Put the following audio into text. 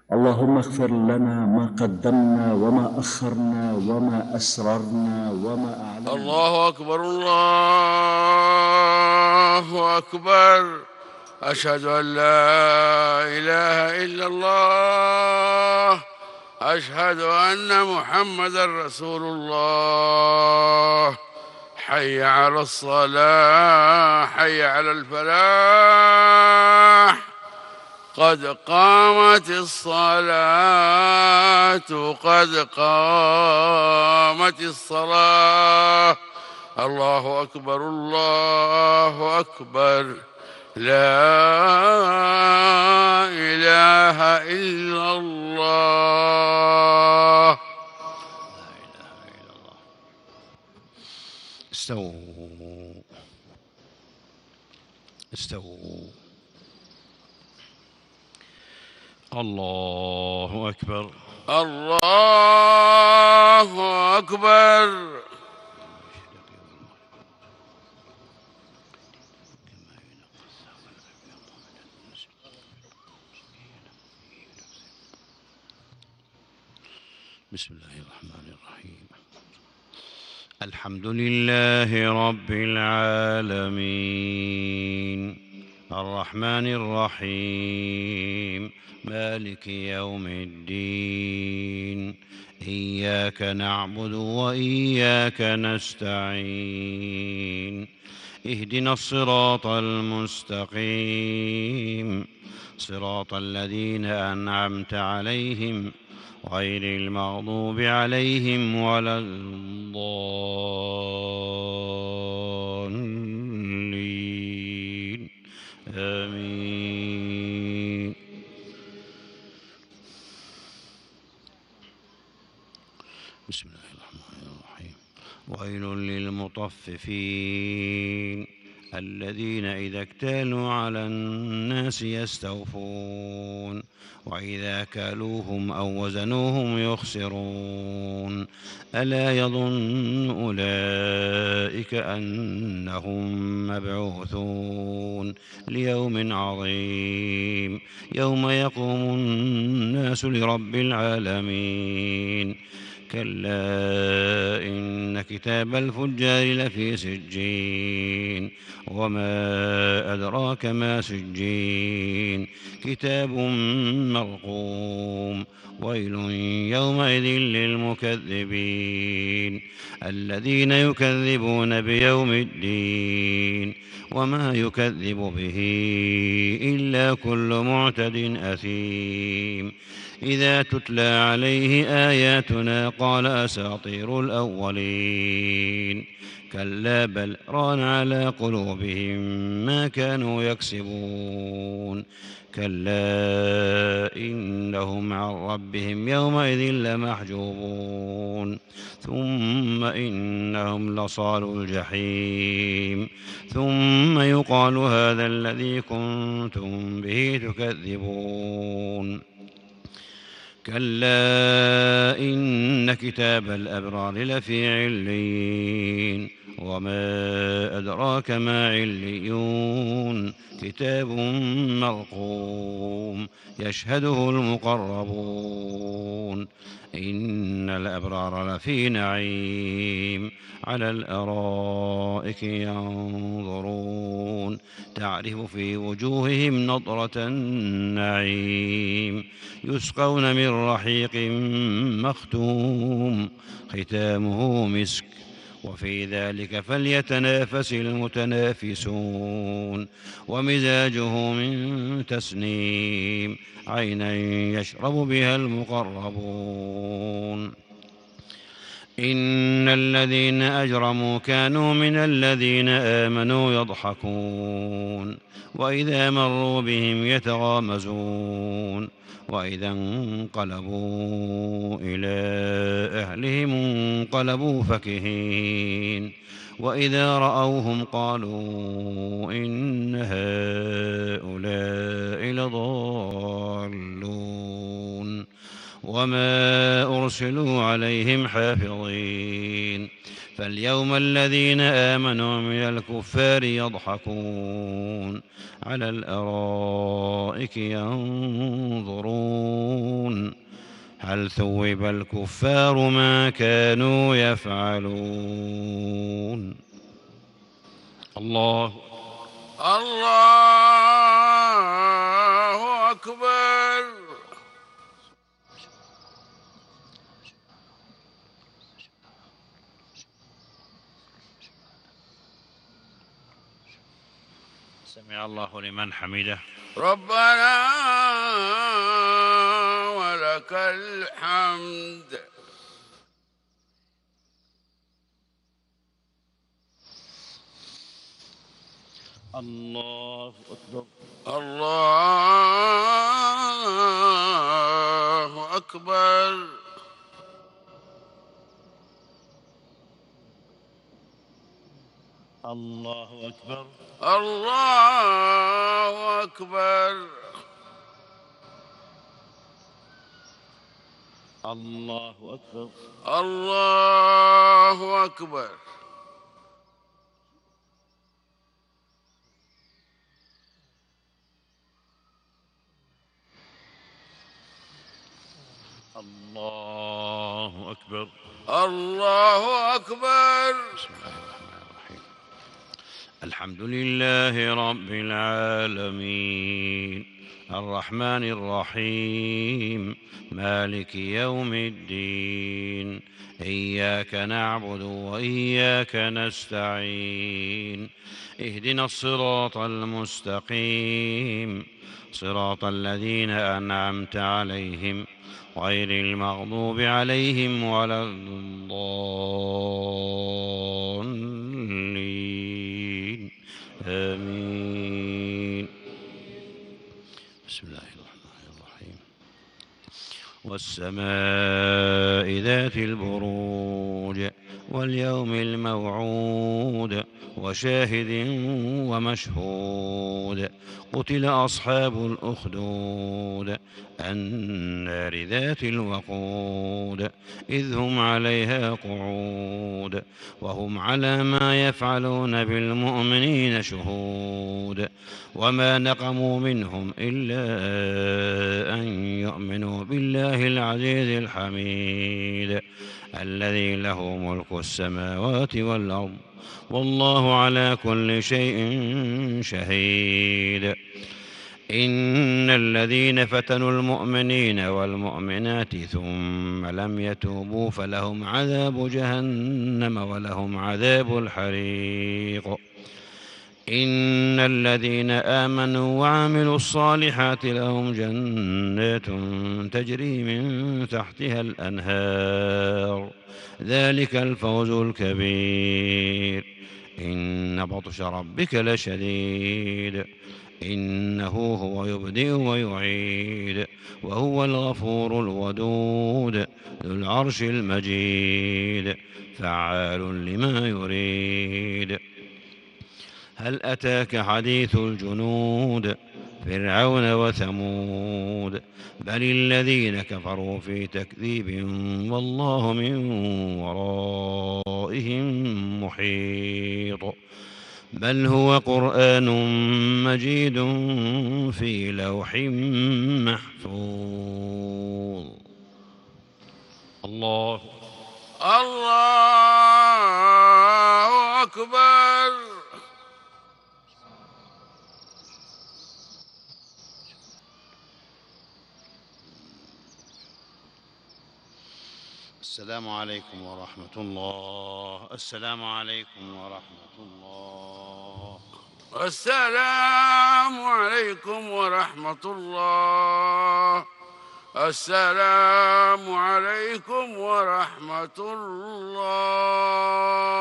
اللهم اغفر لنا ما قدمنا وما أخرنا وما أسررنا وما أعلنا. الله أكبر الله أكبر. أشهد أن لا إله إلا الله. أشهد أن محمدا رسول الله. حي على الصلاة، حي على الفلاح، قد قامت الصلاة، قد قامت الصلاة. الله أكبر الله أكبر. لا إله إلا الله. لا إله إلا الله. استووا استووا. الله أكبر الله أكبر. بسم الله الرحمن الرحيم. الحمد لله رب العالمين، الرحمن الرحيم، مالك يوم الدين. إياك نعبد وإياك نستعين. اهدنا الصراط المستقيم، صراط الذين أنعمت عليهم غير المغضوب عليهم ولا الضالين. آمين. بسم الله الرحمن الرحيم. ويل للمطففين الذين إذا اكتالوا على الناس يستوفون وإذا كالوهم أو وزنوهم يخسرون. ألا يظن أولئك أنهم مبعوثون ليوم عظيم يوم يقوم الناس لرب العالمين. كلا إن كتاب الفجار لفي سجين وما أدراك ما سجين. كتاب مرقوم. ويل يومئذ للمكذبين الذين يكذبون بيوم الدين وما يكذب به إلا كل معتد أثيم. إذا تتلى عليه آياتنا قال أساطير الأولين. كلا بل ران على قلوبهم ما كانوا يكسبون. كلا إنهم عن ربهم يومئذ لمحجوبون. ثم إنهم لصالوا الجحيم. ثم يقال هذا الذي كنتم به تكذبون. كلا إن كتاب الأبرار لفي عليين وما أدراك ما عليون. كتاب مرقوم يشهده المقربون. إن الأبرار لفي نعيم على الأرائك ينظرون تعرف في وجوههم نضرة النعيم. يسقون من رحيق مختوم ختامه مسك وفي ذلك فليتنافس المتنافسون. ومزاجه من تسنيم عينا يشرب بها المقربون. إن الذين أجرموا كانوا من الذين آمنوا يضحكون وإذا مروا بهم يتغامزون وإذا انقلبوا إلى أهلهم انقلبوا فكهين وإذا رأوهم قالوا إن هؤلاء لضالون. وما أرسلوا عليهم حافظين. فاليوم الذين آمنوا من الكفار يضحكون على الأرائك ينظرون هل ثوب الكفار ما كانوا يفعلون. الله الله أكبر. سمع الله لمن حمده. ربنا ولك الحمد. الله أكبر. الله أكبر. الله أكبر. الله أكبر. الله أكبر. الله أكبر. الله أكبر. الله أكبر. بسم الله الرحمن الرحيم. الحمد لله رب العالمين الرحمن الرحيم مالك يوم الدين. إياك نعبد وإياك نستعين. اهدنا الصراط المستقيم صراط الذين أنعمت عليهم غير المغضوب عليهم ولا الضالين. آمين. بسم الله الرحمن الرحيم. والسماء ذات البروج واليوم الموعود وشاهد ومشهود. قتل أصحاب الأخدود النار ذات الوقود إذ هم عليها قعود وهم على ما يفعلون بالمؤمنين شهود. وما نقموا منهم إلا أن يؤمنوا بالله العزيز الحميد الذي له ملك السماوات والأرض والله على كل شيء شهيد. إن الذين فتنوا المؤمنين والمؤمنات ثم لم يتوبوا فلهم عذاب جهنم ولهم عذاب الحريق. إن الذين آمنوا وعملوا الصالحات لهم جنات تجري من تحتها الأنهار ذلك الفوز الكبير. إن بطش ربك لشديد إنه هو يبدئ ويعيد وهو الغفور الودود ذو العرش المجيد فعال لما يريد. هل أتاك حديث الجنود فرعون وثمود بل الذين كفروا في تكذيب والله من ورائهم محيط. بل هو قرآن مجيد في لوح محفوظ. الله الله أكبر. السلام عليكم ورحمة الله. السلام عليكم ورحمة الله. السلام عليكم ورحمة الله. السلام عليكم ورحمة الله.